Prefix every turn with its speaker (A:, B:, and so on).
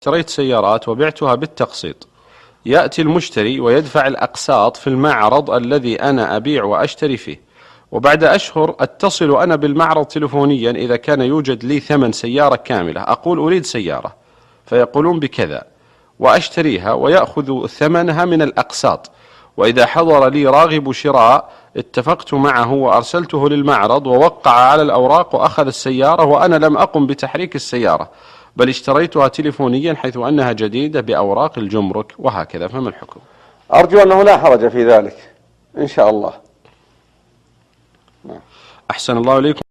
A: اشتريت سيارات وبعتها بالتقسيط. يأتي المشتري ويدفع الأقساط في المعرض الذي أنا أبيع وأشتري فيه، وبعد أشهر أتصل أنا بالمعرض تلفونيا إذا كان يوجد لي ثمن سيارة كاملة، أقول أريد سيارة فيقولون بكذا وأشتريها ويأخذ ثمنها من الأقساط، وإذا حضر لي راغب شراء اتفقت معه وأرسلته للمعرض ووقع على الأوراق وأخذ السيارة، وأنا لم أقم بتحريك السيارة بل اشتريتها تلفونيا حيث أنها جديدة بأوراق الجمرك وهكذا، فما الحكم؟
B: أرجو أنه لا حرج في ذلك إن شاء الله.
A: أحسن الله إليكم.